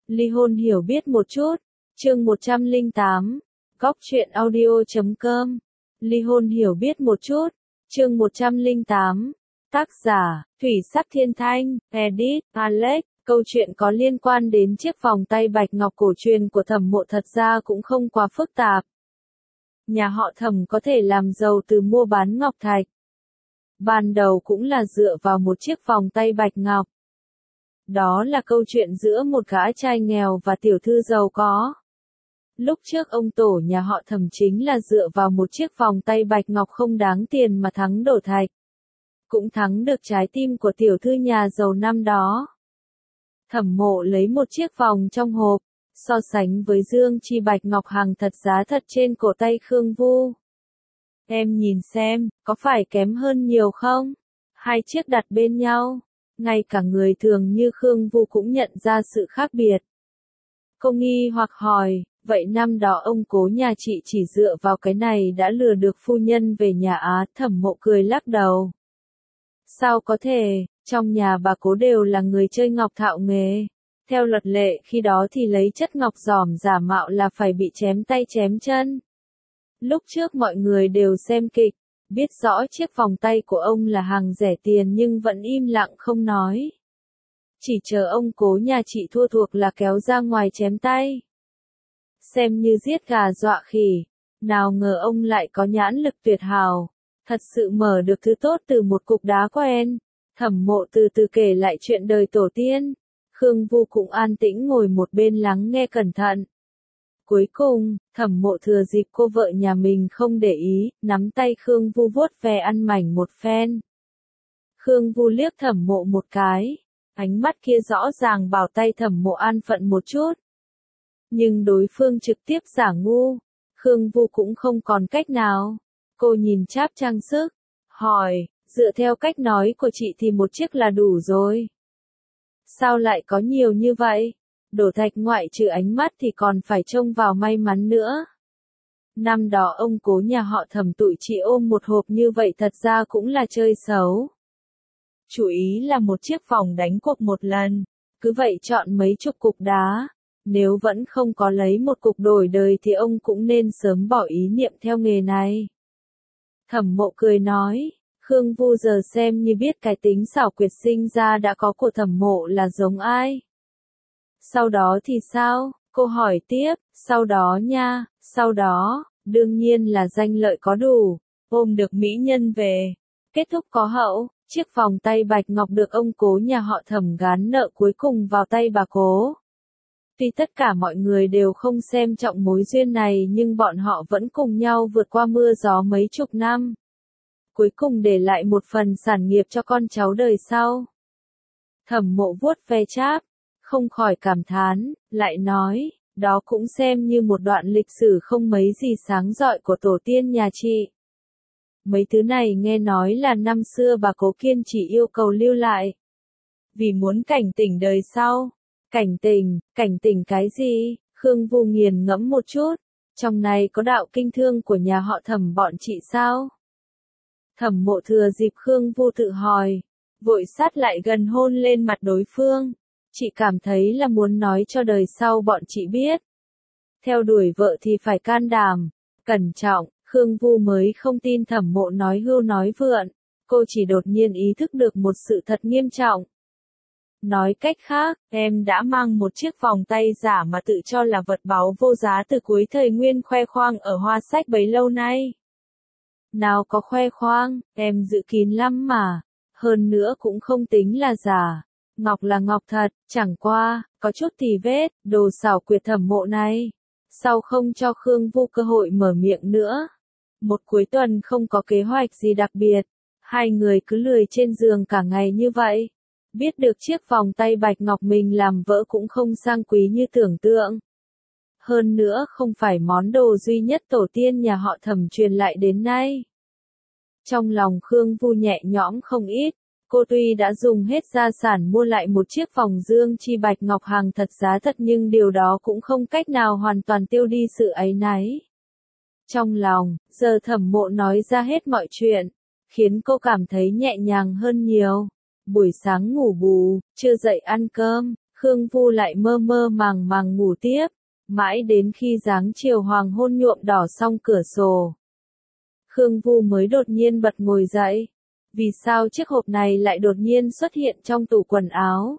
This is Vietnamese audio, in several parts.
Ly hôn hiểu biết một chút. Chương 108. Góc truyện audio.com. Ly hôn hiểu biết một chút. Chương 108. Tác giả, Thủy Sắc Thiên Thanh, edit, Alex. Câu chuyện có liên quan đến chiếc vòng tay bạch ngọc cổ truyền của Thẩm Mộ thật ra cũng không quá phức tạp. Nhà họ Thẩm có thể làm giàu từ mua bán ngọc thạch. Ban đầu cũng là dựa vào một chiếc vòng tay bạch ngọc. Đó là câu chuyện giữa một gã trai nghèo và tiểu thư giàu có. Lúc trước ông tổ nhà họ Thẩm chính là dựa vào một chiếc vòng tay bạch ngọc không đáng tiền mà thắng đổ thạch. Cũng thắng được trái tim của tiểu thư nhà giàu năm đó. Thẩm Mộ lấy một chiếc vòng trong hộp, so sánh với dương chi bạch ngọc hàng thật giá thật trên cổ tay Khương Vu. Em nhìn xem, có phải kém hơn nhiều không? Hai chiếc đặt bên nhau, ngay cả người thường như Khương Vu cũng nhận ra sự khác biệt. Cô nghi hoặc hỏi, vậy năm đó ông cố nhà chị chỉ dựa vào cái này đã lừa được phu nhân về nhà á? Thẩm Mộ cười lắc đầu. Sao có thể, trong nhà bà cố đều là người chơi ngọc thạo nghề. Theo luật lệ khi đó thì lấy chất ngọc giỏm giả mạo là phải bị chém tay chém chân. Lúc trước mọi người đều xem kịch, biết rõ chiếc vòng tay của ông là hàng rẻ tiền nhưng vẫn im lặng không nói. Chỉ chờ ông cố nhà chị thua thuộc là kéo ra ngoài chém tay. Xem như giết gà dọa khỉ, nào ngờ ông lại có nhãn lực tuyệt hảo, thật sự mở được thứ tốt từ một cục đá quen. Thẩm Mộ từ từ kể lại chuyện đời tổ tiên. Khương Vu cũng an tĩnh ngồi một bên lắng nghe cẩn thận. Cuối cùng, Thẩm Mộ thừa dịp cô vợ nhà mình không để ý, nắm tay Khương Vu vuốt ve ăn mảnh một phen. Khương Vu liếc Thẩm Mộ một cái, ánh mắt kia rõ ràng bảo tay Thẩm Mộ an phận một chút. Nhưng đối phương trực tiếp giả ngu, Khương Vu cũng không còn cách nào. Cô nhìn cháp trang sức, hỏi, dựa theo cách nói của chị thì một chiếc là đủ rồi. Sao lại có nhiều như vậy? Đổ thạch ngoại trừ ánh mắt thì còn phải trông vào may mắn nữa. Năm đó ông cố nhà họ Thẩm tụi chị ôm một hộp như vậy thật ra cũng là chơi xấu. Chủ ý là một chiếc vòng đánh cuộc một lần, cứ vậy chọn mấy chục cục đá. Nếu vẫn không có lấy một cục đổi đời thì ông cũng nên sớm bỏ ý niệm theo nghề này. Thẩm Mộ cười nói, Khương Vu giờ xem như biết cái tính xảo quyệt sinh ra đã có của Thẩm Mộ là giống ai. Sau đó thì sao? Cô hỏi tiếp, sau đó nha, sau đó, đương nhiên là danh lợi có đủ, ôm được mỹ nhân về. Kết thúc có hậu, chiếc vòng tay bạch ngọc được ông cố nhà họ Thẩm gán nợ cuối cùng vào tay bà cố. Tuy tất cả mọi người đều không xem trọng mối duyên này nhưng bọn họ vẫn cùng nhau vượt qua mưa gió mấy chục năm. Cuối cùng để lại một phần sản nghiệp cho con cháu đời sau. Thẩm Mộ vuốt ve cháp, không khỏi cảm thán, lại nói, đó cũng xem như một đoạn lịch sử không mấy gì sáng rọi của tổ tiên nhà chị. Mấy thứ này nghe nói là năm xưa bà cố kiên chỉ yêu cầu lưu lại. Vì muốn cảnh tỉnh đời sau. Cảnh tỉnh cái gì? Khương Vu nghiền ngẫm một chút. Trong này có đạo kinh thương của nhà họ Thẩm bọn chị sao? Thẩm Mộ thừa dịp Khương Vu tự hỏi, vội sát lại gần hôn lên mặt đối phương. Chị cảm thấy là muốn nói cho đời sau bọn chị biết. Theo đuổi vợ thì phải can đảm, cẩn trọng. Khương Vu mới không tin Thẩm Mộ nói hưu nói vượn. Cô chỉ đột nhiên ý thức được một sự thật nghiêm trọng. Nói cách khác, em đã mang một chiếc vòng tay giả mà tự cho là vật báu vô giá từ cuối thời Nguyên khoe khoang ở Hoa Sách bấy lâu nay. Nào có khoe khoang, em giữ kín lắm mà. Hơn nữa cũng không tính là giả. Ngọc là ngọc thật, chẳng qua, có chút tì vết, đồ xảo quyệt Thẩm Mộ này. Sau không cho Khương Vu cơ hội mở miệng nữa. Một cuối tuần không có kế hoạch gì đặc biệt. Hai người cứ lười trên giường cả ngày như vậy. Biết được chiếc vòng tay bạch ngọc mình làm vỡ cũng không sang quý như tưởng tượng. Hơn nữa không phải món đồ duy nhất tổ tiên nhà họ Thẩm truyền lại đến nay. Trong lòng Khương Vu nhẹ nhõm không ít, cô tuy đã dùng hết gia sản mua lại một chiếc vòng dương chi bạch ngọc hàng thật giá thật nhưng điều đó cũng không cách nào hoàn toàn tiêu đi sự áy náy. Trong lòng, giờ Thẩm Mộ nói ra hết mọi chuyện, khiến cô cảm thấy nhẹ nhàng hơn nhiều. Buổi sáng ngủ bù, trưa dậy ăn cơm, Khương Vu lại mơ mơ màng màng ngủ tiếp, mãi đến khi dáng chiều hoàng hôn nhuộm đỏ xong cửa sổ. Khương Vu mới đột nhiên bật ngồi dậy. Vì sao chiếc hộp này lại đột nhiên xuất hiện trong tủ quần áo?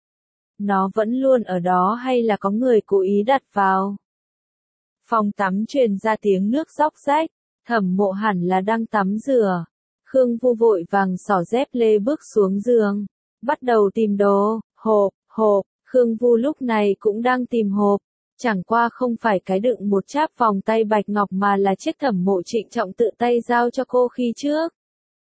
Nó vẫn luôn ở đó hay là có người cố ý đặt vào? Phòng tắm truyền ra tiếng nước róc rách, Thẩm Mộ hẳn là đang tắm rửa. Khương Vu vội vàng xỏ dép lê bước xuống giường, bắt đầu tìm đồ, hộp, Khương Vu lúc này cũng đang tìm hộp, chẳng qua không phải cái đựng một cháp vòng tay bạch ngọc mà là chiếc Thẩm Mộ trịnh trọng tự tay giao cho cô khi trước.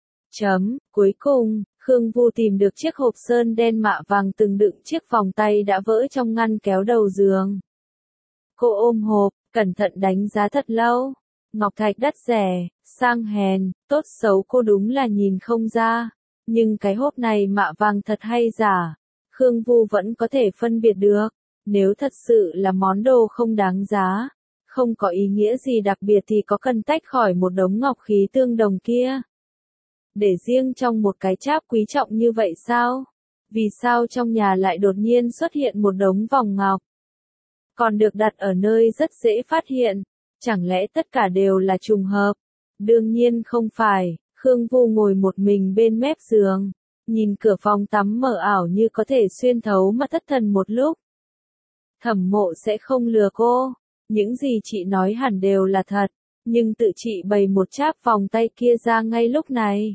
Cuối cùng, Khương Vu tìm được chiếc hộp sơn đen mạ vàng từng đựng chiếc vòng tay đã vỡ trong ngăn kéo đầu giường. Cô ôm hộp, cẩn thận đánh giá thật lâu. Ngọc thạch đắt rẻ, sang hèn, tốt xấu cô đúng là nhìn không ra. Nhưng cái hộp này mạ vàng thật hay giả, Khương Vu vẫn có thể phân biệt được. Nếu thật sự là món đồ không đáng giá, không có ý nghĩa gì đặc biệt thì có cần tách khỏi một đống ngọc khí tương đồng kia. Để riêng trong một cái cháp quý trọng như vậy sao? Vì sao trong nhà lại đột nhiên xuất hiện một đống vòng ngọc? Còn được đặt ở nơi rất dễ phát hiện. Chẳng lẽ tất cả đều là trùng hợp? Đương nhiên không phải. Khương Vu ngồi một mình bên mép giường, nhìn cửa phòng tắm mờ ảo như có thể xuyên thấu mà thất thần một lúc. Thẩm Mộ sẽ không lừa cô. Những gì chị nói hẳn đều là thật. Nhưng tự chị bày một cháp vòng tay kia ra ngay lúc này.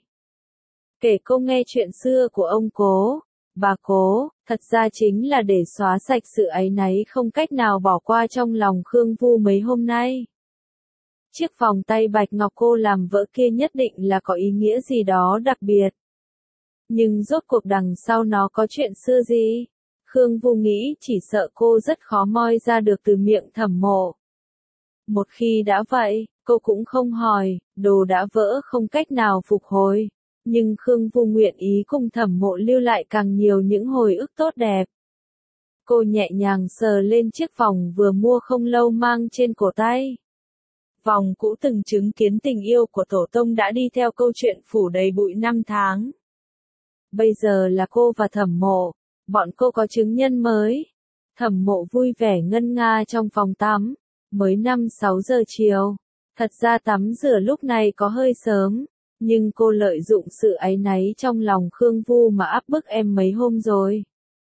Kể cô nghe chuyện xưa của ông Cố, bà Cố, thật ra chính là để xóa sạch sự áy náy không cách nào bỏ qua trong lòng Khương Vu mấy hôm nay. Chiếc vòng tay bạch ngọc cô làm vỡ kia nhất định là có ý nghĩa gì đó đặc biệt. Nhưng rốt cuộc đằng sau nó có chuyện xưa gì? Khương Vu nghĩ chỉ sợ cô rất khó moi ra được từ miệng Thẩm Mộ. Một khi đã vậy, cô cũng không hỏi, đồ đã vỡ không cách nào phục hồi. Nhưng Khương Vu nguyện ý cùng Thẩm Mộ lưu lại càng nhiều những hồi ức tốt đẹp. Cô nhẹ nhàng sờ lên chiếc vòng vừa mua không lâu mang trên cổ tay. Vòng cũ từng chứng kiến tình yêu của tổ tông đã đi theo câu chuyện phủ đầy bụi năm tháng. Bây giờ là cô và Thẩm Mộ, bọn cô có chứng nhân mới. Thẩm Mộ vui vẻ ngân nga trong phòng tắm, mới 5-6 giờ chiều. Thật ra tắm rửa lúc này có hơi sớm, nhưng cô lợi dụng sự áy náy trong lòng Khương Vu mà áp bức em mấy hôm rồi.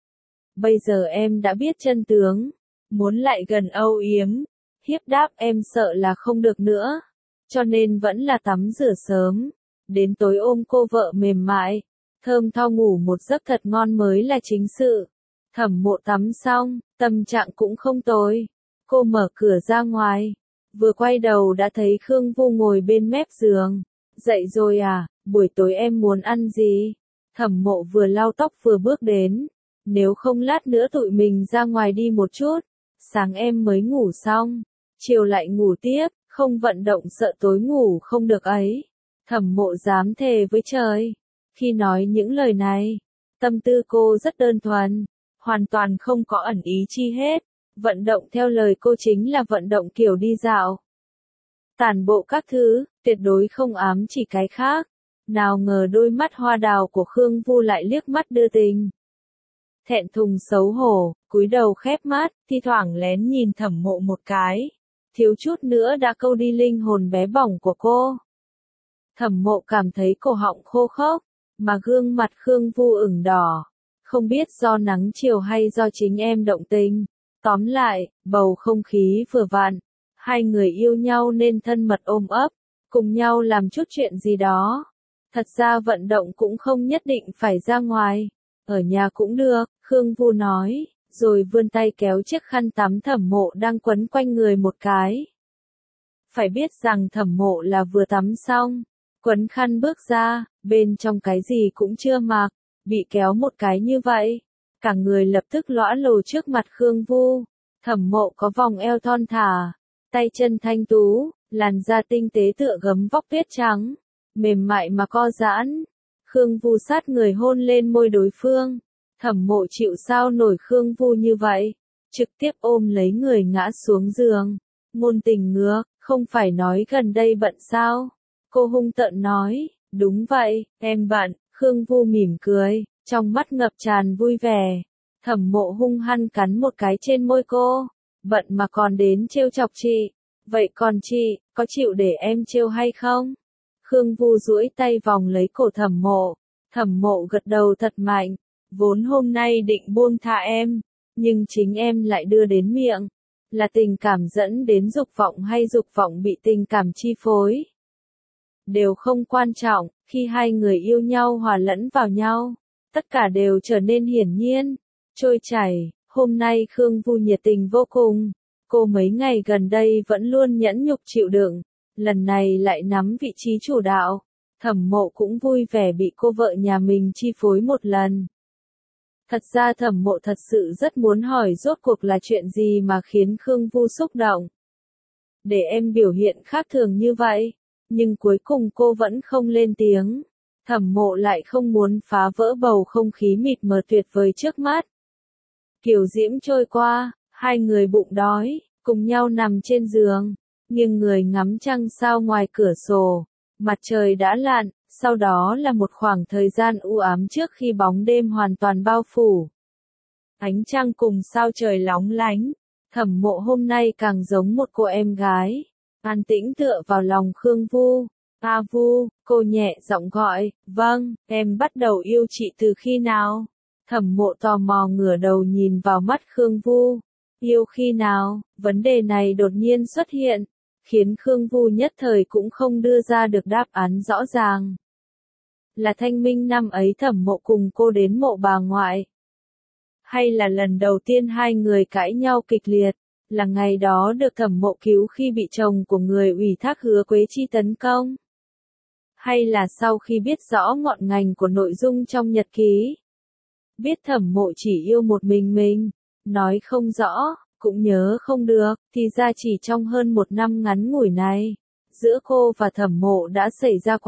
Bây giờ em đã biết chân tướng, muốn lại gần âu yếm, hiếp đáp em sợ là không được nữa, cho nên vẫn là tắm rửa sớm, đến tối ôm cô vợ mềm mại, thơm tho ngủ một giấc thật ngon mới là chính sự. Thẩm Mộ tắm xong, tâm trạng cũng không tồi, cô mở cửa ra ngoài, vừa quay đầu đã thấy Khương Vu ngồi bên mép giường. Dậy rồi à, buổi tối em muốn ăn gì? Thẩm Mộ vừa lau tóc vừa bước đến. Nếu không lát nữa tụi mình ra ngoài đi một chút. Sáng em mới ngủ xong, chiều lại ngủ tiếp, không vận động sợ tối ngủ không được ấy. Thẩm Mộ dám thề với trời. Khi nói những lời này, tâm tư cô rất đơn thuần, hoàn toàn không có ẩn ý chi hết. Vận động theo lời cô chính là vận động kiểu đi dạo. Tản bộ các thứ, tuyệt đối không ám chỉ cái khác. Nào ngờ đôi mắt hoa đào của Khương Vu lại liếc mắt đưa tình. Thẹn thùng xấu hổ, cúi đầu khép mắt, thi thoảng lén nhìn Thẩm Mộ một cái. Thiếu chút nữa đã câu đi linh hồn bé bỏng của cô. Thẩm Mộ cảm thấy cổ họng khô khốc, mà gương mặt Khương Vu ửng đỏ. Không biết do nắng chiều hay do chính em động tình. Tóm lại, bầu không khí vừa vặn. Hai người yêu nhau nên thân mật ôm ấp, cùng nhau làm chút chuyện gì đó. Thật ra vận động cũng không nhất định phải ra ngoài, ở nhà cũng được, Khương Vu nói, rồi vươn tay kéo chiếc khăn tắm Thẩm Mộ đang quấn quanh người một cái. Phải biết rằng Thẩm Mộ là vừa tắm xong, quấn khăn bước ra, bên trong cái gì cũng chưa mặc, bị kéo một cái như vậy, cả người lập tức lõa lồ trước mặt Khương Vu. Thẩm Mộ có vòng eo thon thả, tay chân thanh tú, làn da tinh tế tựa gấm vóc tuyết trắng, mềm mại mà co giãn. Khương Vu sát người hôn lên môi đối phương. Thẩm Mộ chịu sao nổi Khương Vu như vậy, trực tiếp ôm lấy người ngã xuống giường. Ngôn tình ngược, không phải nói gần đây bận sao? Cô hung tợn nói, đúng vậy, em bận. Khương Vu mỉm cười, trong mắt ngập tràn vui vẻ. Thẩm Mộ hung hăng cắn một cái trên môi cô. Vận mà còn đến trêu chọc chị. Vậy còn chị, có chịu để em trêu hay không? Khương Vu duỗi tay vòng lấy cổ Thẩm Mộ. Thẩm Mộ gật đầu thật mạnh. Vốn hôm nay định buông tha em, nhưng chính em lại đưa đến miệng. Là tình cảm dẫn đến dục vọng hay dục vọng bị tình cảm chi phối? Đều không quan trọng, khi hai người yêu nhau hòa lẫn vào nhau, tất cả đều trở nên hiển nhiên, trôi chảy. Hôm nay Khương Vu nhiệt tình vô cùng, cô mấy ngày gần đây vẫn luôn nhẫn nhục chịu đựng, lần này lại nắm vị trí chủ đạo. Thẩm Mộ cũng vui vẻ bị cô vợ nhà mình chi phối một lần. Thật ra Thẩm Mộ thật sự rất muốn hỏi rốt cuộc là chuyện gì mà khiến Khương Vu xúc động. Để em biểu hiện khác thường như vậy, nhưng cuối cùng cô vẫn không lên tiếng. Thẩm Mộ lại không muốn phá vỡ bầu không khí mịt mờ tuyệt vời trước mắt. Kiều diễm trôi qua, hai người bụng đói, cùng nhau nằm trên giường, nghiêng người ngắm trăng sao ngoài cửa sổ. Mặt trời đã lặn, sau đó là một khoảng thời gian u ám trước khi bóng đêm hoàn toàn bao phủ. Ánh trăng cùng sao trời lóng lánh, Thẩm Mộ hôm nay càng giống một cô em gái, an tĩnh tựa vào lòng Khương Vu. A Vu, cô nhẹ giọng gọi, vâng, em bắt đầu yêu chị từ khi nào? Thẩm Mộ tò mò ngửa đầu nhìn vào mắt Khương Vu. Yêu khi nào? Vấn đề này đột nhiên xuất hiện, khiến Khương Vu nhất thời cũng không đưa ra được đáp án rõ ràng. Là thanh minh năm ấy Thẩm Mộ cùng cô đến mộ bà ngoại? Hay là lần đầu tiên hai người cãi nhau kịch liệt, là ngày đó được Thẩm Mộ cứu khi bị chồng của người ủy thác Hứa Quế Chi tấn công? Hay là sau khi biết rõ ngọn ngành của nội dung trong nhật ký? Biết Thẩm Mộ chỉ yêu một mình, nói không rõ, cũng nhớ không được, thì ra chỉ trong hơn một năm ngắn ngủi này, giữa cô và Thẩm Mộ đã xảy ra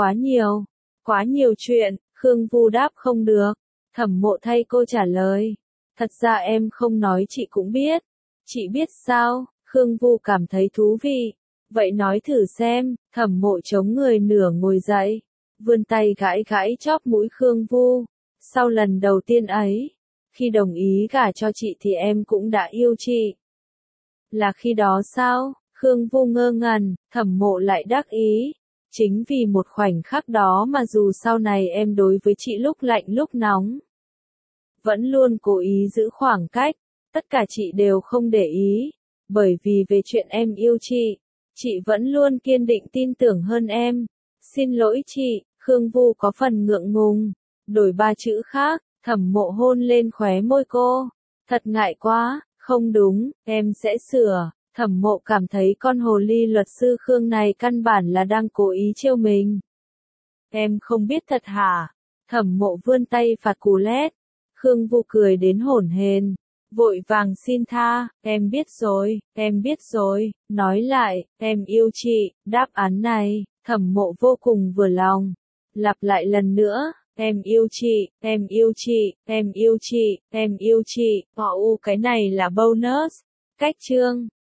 quá nhiều chuyện. Khương Vu đáp không được. Thẩm Mộ thay cô trả lời. Thật ra em không nói chị cũng biết. Chị biết sao? Khương Vu cảm thấy thú vị. Vậy nói thử xem. Thẩm Mộ chống người nửa ngồi dậy, vươn tay gãi gãi chóp mũi Khương Vu. Sau lần đầu tiên ấy, khi đồng ý gả cho chị thì em cũng đã yêu chị. Là khi đó sao? Khương Vu ngơ ngẩn. Thẩm Mộ lại đắc ý. Chính vì một khoảnh khắc đó mà dù sau này em đối với chị lúc lạnh lúc nóng, vẫn luôn cố ý giữ khoảng cách, tất cả chị đều không để ý, bởi vì về chuyện em yêu chị vẫn luôn kiên định tin tưởng hơn em. Xin lỗi chị. Khương Vu có phần ngượng ngùng, đổi ba chữ khác. Thẩm Mộ hôn lên khóe môi cô. Thật ngại quá, không đúng, em sẽ sửa. Thẩm Mộ cảm thấy con hồ ly luật sư Khương này căn bản là đang cố ý trêu mình. Em không biết thật hả? Thẩm Mộ vươn tay phạt cú lét. Khương Vu cười đến hổn hển, vội vàng xin tha, em biết rồi, nói lại, em yêu chị. Đáp án này, Thẩm Mộ vô cùng vừa lòng. Lặp lại lần nữa, em yêu chị, em yêu chị, em yêu chị, em yêu chị. Cái này là bonus. Cách chương